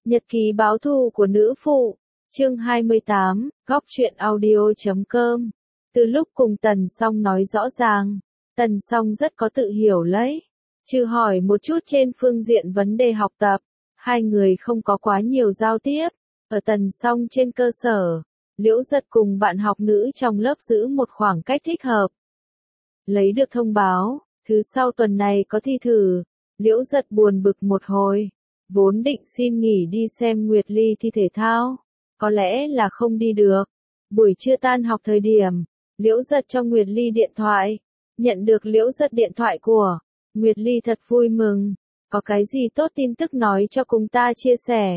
Nhật ký báo thù của nữ phụ, chương 28, góc truyện audio.com. Từ lúc cùng Tần Song nói rõ ràng, Tần Song rất có tự hiểu lấy, trừ hỏi một chút trên phương diện vấn đề học tập, hai người không có quá nhiều giao tiếp. Ở Tần Song trên cơ sở, Liễu Giật cùng bạn học nữ trong lớp giữ một khoảng cách thích hợp. Lấy được thông báo, thứ sau tuần này có thi thử, Liễu Giật buồn bực một hồi. Vốn định xin nghỉ đi xem Nguyệt Ly thi thể thao, có lẽ là không đi được. Buổi trưa tan học thời điểm, Liễu Giật cho Nguyệt Ly điện thoại, nhận được Liễu Giật điện thoại của Nguyệt Ly thật vui mừng, có cái gì tốt tin tức nói cho cùng ta chia sẻ.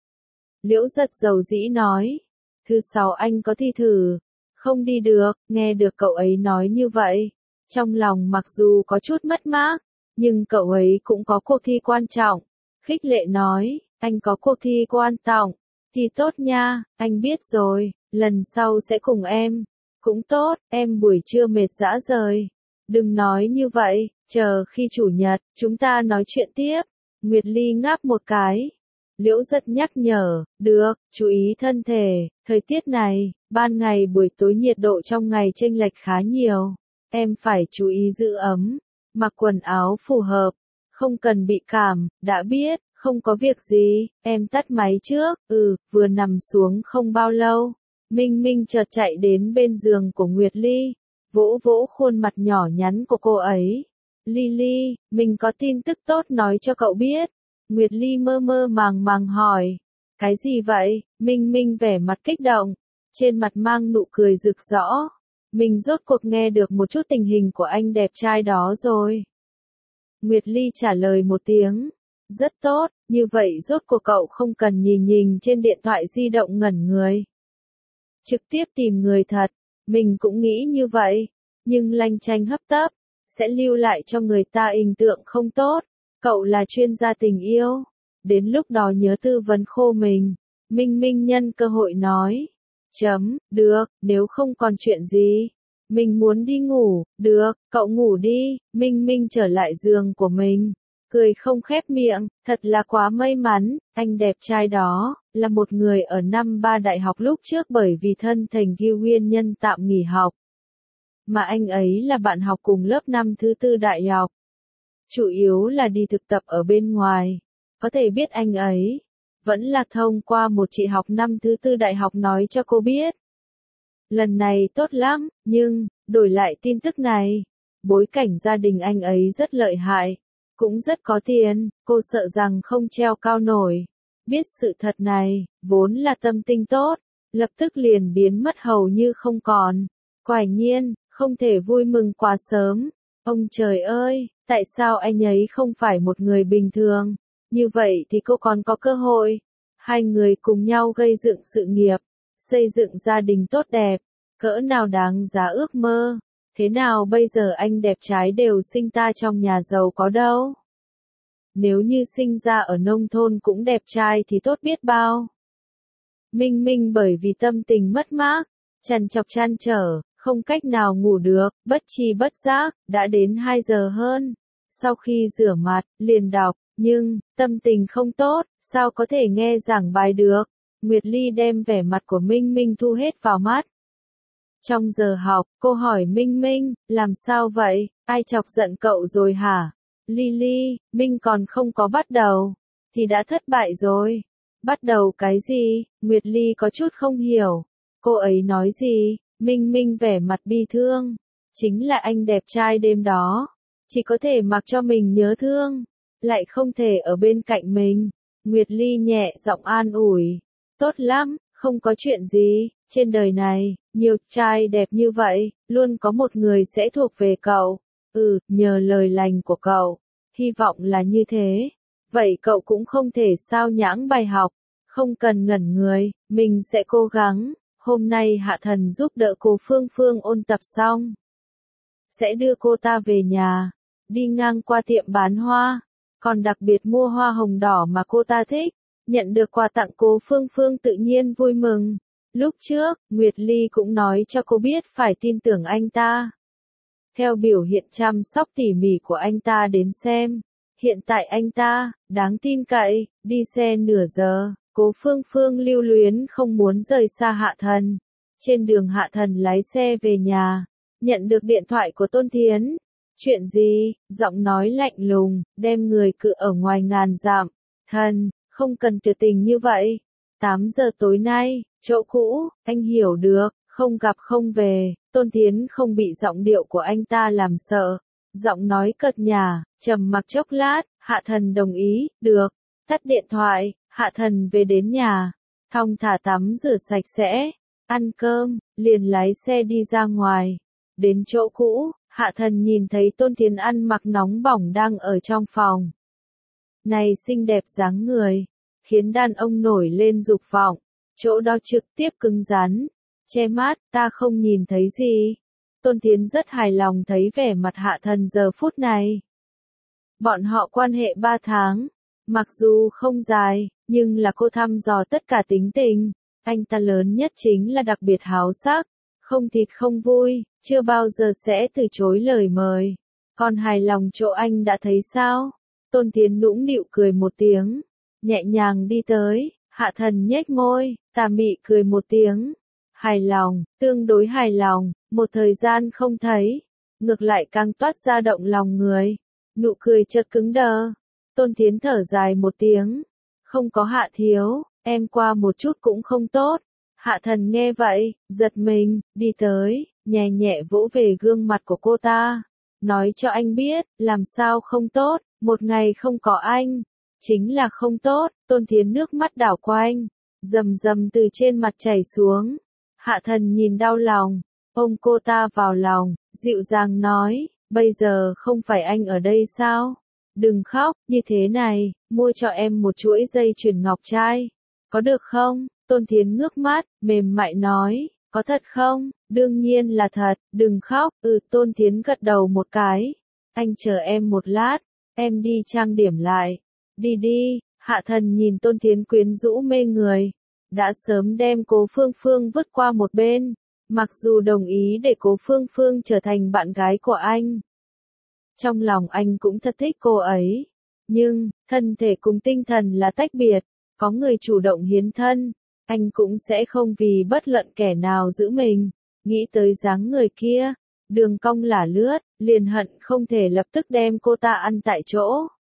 Liễu Giật dầu dĩ nói, thứ sáu anh có thi thử, không đi được. Nghe được cậu ấy nói như vậy, trong lòng mặc dù có chút mất mát, nhưng cậu ấy cũng có cuộc thi quan trọng. Khích lệ nói, anh có cuộc thi quan trọng, thì tốt nha, anh biết rồi, lần sau sẽ cùng em. Cũng tốt, em buổi trưa mệt rã rời. Đừng nói như vậy, chờ khi chủ nhật, chúng ta nói chuyện tiếp. Nguyệt Ly ngáp một cái. Liễu Giật nhắc nhở, được, chú ý thân thể, thời tiết này, ban ngày buổi tối nhiệt độ trong ngày chênh lệch khá nhiều. Em phải chú ý giữ ấm, mặc quần áo phù hợp. Không cần bị cảm, đã biết, không có việc gì, em tắt máy trước. Vừa nằm xuống không bao lâu, Minh Minh chợt chạy đến bên giường của Nguyệt Ly, vỗ vỗ khuôn mặt nhỏ nhắn của cô ấy. Ly Ly, mình có tin tức tốt nói cho cậu biết. Nguyệt Ly mơ mơ màng màng hỏi, cái gì vậy? Minh Minh vẻ mặt kích động, trên mặt mang nụ cười rực rỡ. Mình rốt cuộc nghe được một chút tình hình của anh đẹp trai đó rồi. Nguyệt Ly trả lời một tiếng, rất tốt, như vậy rốt cuộc cậu không cần nhìn trên điện thoại di động ngẩn người. Trực tiếp tìm người thật, mình cũng nghĩ như vậy, nhưng lanh chanh hấp tấp, sẽ lưu lại cho người ta hình tượng không tốt. Cậu là chuyên gia tình yêu, đến lúc đó nhớ tư vấn khô mình. Minh Minh nhân cơ hội nói, được, nếu không còn chuyện gì. Mình muốn đi ngủ. Được, cậu ngủ đi. Minh Minh trở lại giường của mình, cười không khép miệng, thật là quá may mắn, anh đẹp trai đó, là một người ở năm 3 đại học lúc trước bởi vì thân thành ghiêu nguyên nhân tạm nghỉ học. Mà anh ấy là bạn học cùng lớp năm thứ 4 đại học. Chủ yếu là đi thực tập ở bên ngoài, có thể biết anh ấy, vẫn là thông qua một chị học năm thứ 4 đại học nói cho cô biết. Lần này tốt lắm, nhưng, đổi lại tin tức này, bối cảnh gia đình anh ấy rất lợi hại, cũng rất có tiền, cô sợ rằng không treo cao nổi. Biết sự thật này, vốn là tâm tình tốt, lập tức liền biến mất hầu như không còn. Quả nhiên, không thể vui mừng quá sớm. Ông trời ơi, tại sao anh ấy không phải một người bình thường? Như vậy thì cô còn có cơ hội. Hai người cùng nhau gây dựng sự nghiệp, xây dựng gia đình tốt đẹp, cỡ nào đáng giá ước mơ. Thế nào bây giờ anh đẹp trai đều sinh ta trong nhà giàu có đâu? Nếu như sinh ra ở nông thôn cũng đẹp trai thì tốt biết bao. Minh Minh bởi vì tâm tình mất mát, trằn trọc trăn trở, không cách nào ngủ được, bất tri bất giác, đã đến 2 giờ hơn. Sau khi rửa mặt, liền đọc, nhưng, tâm tình không tốt, sao có thể nghe giảng bài được? Nguyệt Ly đem vẻ mặt của Minh Minh thu hết vào mắt. Trong giờ học, cô hỏi Minh Minh, làm sao vậy? Ai chọc giận cậu rồi hả? Ly Ly, Minh còn không có bắt đầu, thì đã thất bại rồi. Bắt đầu cái gì? Nguyệt Ly có chút không hiểu. Cô ấy nói gì? Minh Minh vẻ mặt bi thương. Chính là anh đẹp trai đêm đó. Chỉ có thể mặc cho mình nhớ thương, lại không thể ở bên cạnh mình. Nguyệt Ly nhẹ giọng an ủi. Tốt lắm, không có chuyện gì. Trên đời này, nhiều trai đẹp như vậy, luôn có một người sẽ thuộc về cậu. Nhờ lời lành của cậu. Hy vọng là như thế. Vậy cậu cũng không thể sao nhãng bài học. Không cần ngẩn người, mình sẽ cố gắng. Hôm nay Hạ Thần giúp đỡ cô Phương Phương ôn tập xong, sẽ đưa cô ta về nhà, đi ngang qua tiệm bán hoa, còn đặc biệt mua hoa hồng đỏ mà cô ta thích. Nhận được quà tặng cô Phương Phương tự nhiên vui mừng. Lúc trước, Nguyệt Ly cũng nói cho cô biết phải tin tưởng anh ta. Theo biểu hiện chăm sóc tỉ mỉ của anh ta đến xem, Hiện tại anh ta, đáng tin cậy, đi xe nửa giờ, Cố Phương Phương lưu luyến không muốn rời xa Hạ Thần. Trên đường Hạ Thần lái xe về nhà, nhận được điện thoại của Tôn Thiến. Chuyện gì? Giọng nói lạnh lùng, đem người cự ở ngoài ngàn dặm. Thần, không cần tuyệt tình như vậy. 8 giờ tối nay, chỗ cũ, anh hiểu được, không gặp không về. Tôn Thiến không bị giọng điệu của anh ta làm sợ. Giọng nói cợt nhả, trầm mặc chốc lát, Hạ Thần đồng ý, được. Tắt điện thoại, Hạ Thần về đến nhà, thong thả tắm rửa sạch sẽ, ăn cơm, liền lái xe đi ra ngoài. Đến chỗ cũ, Hạ Thần nhìn thấy Tôn Thiến ăn mặc nóng bỏng đang ở trong phòng. Này xinh đẹp dáng người, khiến đàn ông nổi lên dục vọng, chỗ đó trực tiếp cứng rắn, che mát, ta không nhìn thấy gì. Tôn Thiến rất hài lòng thấy vẻ mặt Hạ Thần giờ phút này. Bọn họ quan hệ 3 tháng, mặc dù không dài, nhưng là cô thăm dò tất cả tính tình. Anh ta lớn nhất chính là đặc biệt háo sắc, không thịt không vui, chưa bao giờ sẽ từ chối lời mời. Còn hài lòng chỗ anh đã thấy sao? Tôn Thiến nũng nịu cười một tiếng, nhẹ nhàng đi tới, Hạ Thần nhếch môi, tà mị cười một tiếng. Hài lòng, tương đối hài lòng, một thời gian không thấy, ngược lại càng toát ra động lòng người. Nụ cười chợt cứng đờ. Tôn Thiến thở dài một tiếng. Không có Hạ thiếu, em qua một chút cũng không tốt. Hạ Thần nghe vậy, giật mình, đi tới, nhẹ nhẹ vỗ về gương mặt của cô ta. Nói cho anh biết, làm sao không tốt, một ngày không có anh. Chính là không tốt. Tôn Thiến nước mắt đảo quanh, rầm rầm từ trên mặt chảy xuống. Hạ Thần nhìn đau lòng, ôm cô ta vào lòng, dịu dàng nói, bây giờ không phải anh ở đây sao? Đừng khóc, như thế này, mua cho em một chuỗi dây chuyền ngọc trai. Có được không? Tôn Thiến ngước mắt, mềm mại nói, có thật không? Đương nhiên là thật, đừng khóc. Tôn Thiến gật đầu một cái. Anh chờ em một lát, em đi trang điểm lại. Đi đi. Hạ Thần nhìn Tôn Thiến quyến rũ mê người, đã sớm đem Cố Phương Phương vứt qua một bên, mặc dù đồng ý để Cố Phương Phương trở thành bạn gái của anh. Trong lòng anh cũng thật thích cô ấy, nhưng, thân thể cùng tinh thần là tách biệt, có người chủ động hiến thân, anh cũng sẽ không vì bất luận kẻ nào giữ mình. Nghĩ tới dáng người kia, đường cong lả lướt, liền hận không thể lập tức đem cô ta ăn tại chỗ.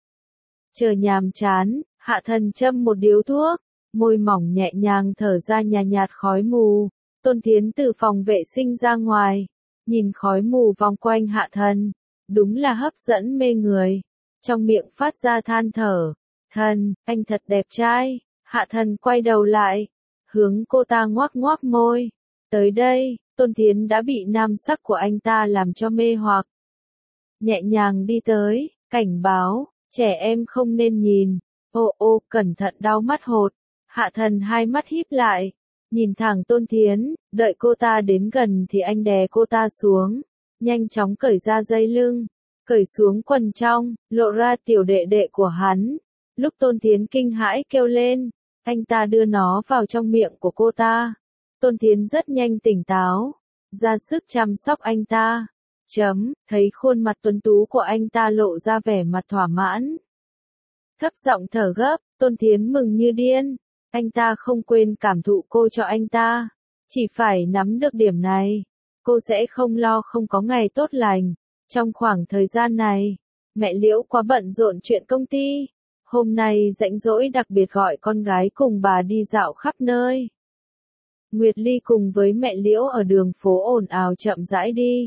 Chờ nhàm chán, Hạ Thần châm một điếu thuốc, môi mỏng nhẹ nhàng thở ra nhàn nhạt khói mù. Tôn Thiến từ phòng vệ sinh ra ngoài, nhìn khói mù vòng quanh Hạ Thần, đúng là hấp dẫn mê người. Trong miệng phát ra than thở, Thần, anh thật đẹp trai. Hạ Thần quay đầu lại, hướng cô ta ngoác ngoác môi. Tới đây, Tôn Thiến đã bị nam sắc của anh ta làm cho mê hoặc. Nhẹ nhàng đi tới, cảnh báo, trẻ em không nên nhìn. Ô cẩn thận đau mắt hột. Hạ Thần hai mắt híp lại, nhìn thẳng Tôn Thiến, đợi cô ta đến gần thì anh đè cô ta xuống, nhanh chóng cởi ra dây lưng, cởi xuống quần trong, lộ ra tiểu đệ đệ của hắn. Lúc Tôn Thiến kinh hãi kêu lên, anh ta đưa nó vào trong miệng của cô ta. Tôn Thiến rất nhanh tỉnh táo, ra sức chăm sóc anh ta. Thấy khuôn mặt tuấn tú của anh ta lộ ra vẻ mặt thỏa mãn. Thấp giọng thở gấp, Tôn Thiến mừng như điên. Anh ta không quên cảm thụ cô cho anh ta. Chỉ phải nắm được điểm này, cô sẽ không lo không có ngày tốt lành. Trong khoảng thời gian này, mẹ Liễu quá bận rộn chuyện công ty. Hôm nay rảnh rỗi đặc biệt gọi con gái cùng bà đi dạo khắp nơi. Nguyệt Ly cùng với mẹ Liễu ở đường phố ồn ào chậm rãi đi.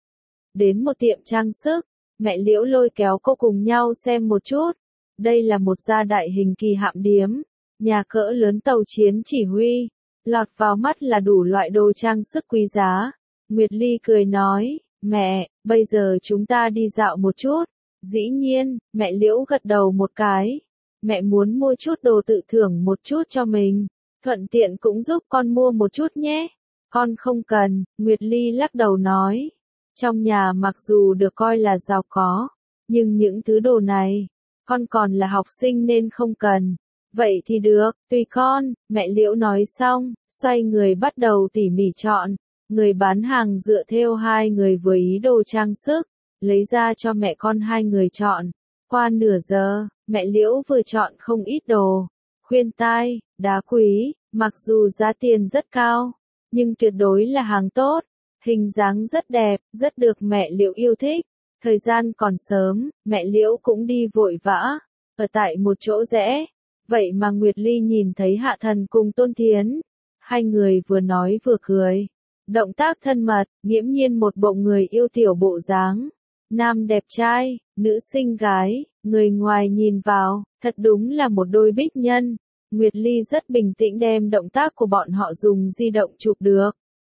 Đến một tiệm trang sức, mẹ Liễu lôi kéo cô cùng nhau xem một chút. Đây là một gia đại hình kỳ hạm điếm, nhà cỡ lớn tàu chiến chỉ huy. Lọt vào mắt là đủ loại đồ trang sức quý giá. Nguyệt Ly cười nói, mẹ, bây giờ chúng ta đi dạo một chút. Dĩ nhiên, mẹ Liễu gật đầu một cái. Mẹ muốn mua chút đồ tự thưởng một chút cho mình. Thuận tiện cũng giúp con mua một chút nhé. Con không cần, Nguyệt Ly lắc đầu nói. Trong nhà mặc dù được coi là giàu có, nhưng những thứ đồ này, con còn là học sinh nên không cần. Vậy thì được, tùy con, mẹ Liễu nói xong, xoay người bắt đầu tỉ mỉ chọn. Người bán hàng dựa theo hai người với ý đồ trang sức, lấy ra cho mẹ con hai người chọn. Qua nửa giờ, mẹ Liễu vừa chọn không ít đồ, khuyên tai, đá quý, mặc dù giá tiền rất cao, nhưng tuyệt đối là hàng tốt, hình dáng rất đẹp, rất được mẹ Liễu yêu thích. Thời gian còn sớm, mẹ Liễu cũng đi vội vã, ở tại một chỗ rẽ. Vậy mà Nguyệt Ly nhìn thấy Hạ Thần cùng Tôn Thiến, hai người vừa nói vừa cười. Động tác thân mật, nghiễm nhiên một bộ người yêu tiểu bộ dáng. Nam đẹp trai, nữ xinh gái, người ngoài nhìn vào, thật đúng là một đôi bích nhân. Nguyệt Ly rất bình tĩnh đem động tác của bọn họ dùng di động chụp được.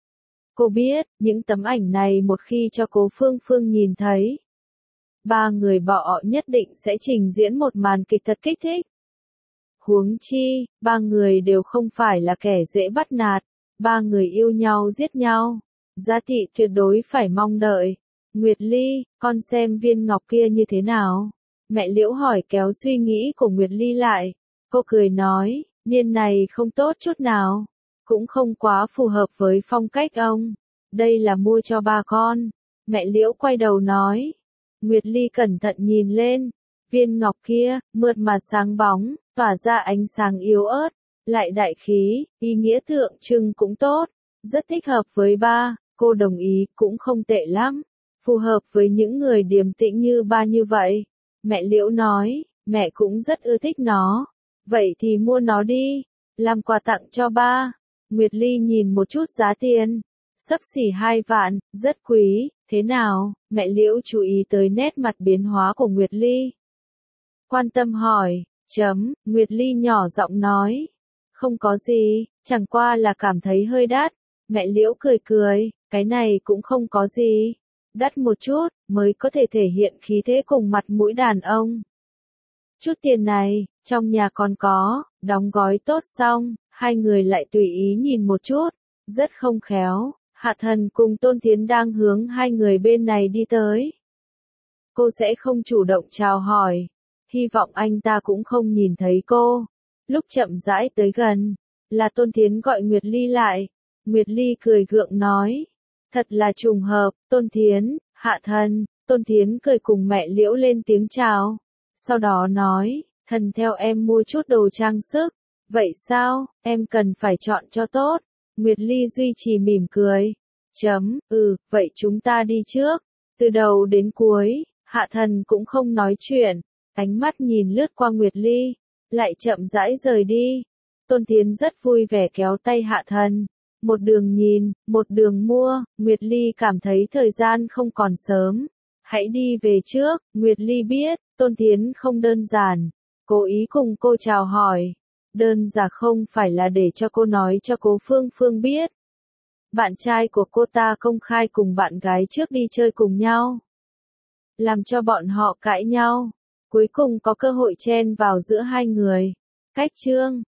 Cô biết, những tấm ảnh này một khi cho Cố Phương Phương nhìn thấy, ba người họ nhất định sẽ trình diễn một màn kịch thật kích thích. Huống chi, ba người đều không phải là kẻ dễ bắt nạt, ba người yêu nhau giết nhau. Giá trị tuyệt đối phải mong đợi. Nguyệt Ly, con xem viên ngọc kia như thế nào? Mẹ Liễu hỏi kéo suy nghĩ của Nguyệt Ly lại. Cô cười nói, niên này không tốt chút nào. Cũng không quá phù hợp với phong cách ông. Đây là mua cho ba con. Mẹ Liễu quay đầu nói. Nguyệt Ly cẩn thận nhìn lên. Viên ngọc kia, mượt mà sáng bóng, tỏa ra ánh sáng yếu ớt, lại đại khí, ý nghĩa tượng trưng cũng tốt, rất thích hợp với ba, cô đồng ý, cũng không tệ lắm, phù hợp với những người điềm tĩnh như ba như vậy. Mẹ Liễu nói, mẹ cũng rất ưa thích nó, vậy thì mua nó đi, làm quà tặng cho ba. Nguyệt Ly nhìn một chút giá tiền, xấp xỉ 2 vạn, rất quý, thế nào? Mẹ Liễu chú ý tới nét mặt biến hóa của Nguyệt Ly. Quan tâm hỏi, Nguyệt Ly nhỏ giọng nói. Không có gì, chẳng qua là cảm thấy hơi đắt. Mẹ Liễu cười cười, cái này cũng không có gì. Đắt một chút, mới có thể thể hiện khí thế cùng mặt mũi đàn ông. Chút tiền này, trong nhà còn có, đóng gói tốt xong, hai người lại tùy ý nhìn một chút. Rất không khéo, Hạ Thần cùng Tôn Thiến đang hướng hai người bên này đi tới. Cô sẽ không chủ động chào hỏi. Hy vọng anh ta cũng không nhìn thấy cô. Lúc chậm rãi tới gần, là Tôn Thiến gọi Nguyệt Ly lại. Nguyệt Ly cười gượng nói. Thật là trùng hợp, Tôn Thiến, Hạ Thần. Tôn Thiến cười cùng mẹ Liễu lên tiếng chào. Sau đó nói, thần theo em mua chút đồ trang sức. Vậy sao, em cần phải chọn cho tốt. Nguyệt Ly duy trì mỉm cười. Vậy chúng ta đi trước. Từ đầu đến cuối, Hạ Thần cũng không nói chuyện. Ánh mắt nhìn lướt qua Nguyệt Ly, lại chậm rãi rời đi. Tôn Thiến rất vui vẻ kéo tay Hạ Thần. Một đường nhìn, một đường mua, Nguyệt Ly cảm thấy thời gian không còn sớm. Hãy đi về trước, Nguyệt Ly biết, Tôn Thiến không đơn giản. Cố ý cùng cô chào hỏi. Đơn giản không phải là để cho cô nói cho Cố Phương Phương biết. Bạn trai của cô ta công khai cùng bạn gái trước đi chơi cùng nhau. Làm cho bọn họ cãi nhau. Cuối cùng có cơ hội chen vào giữa hai người. Cách chương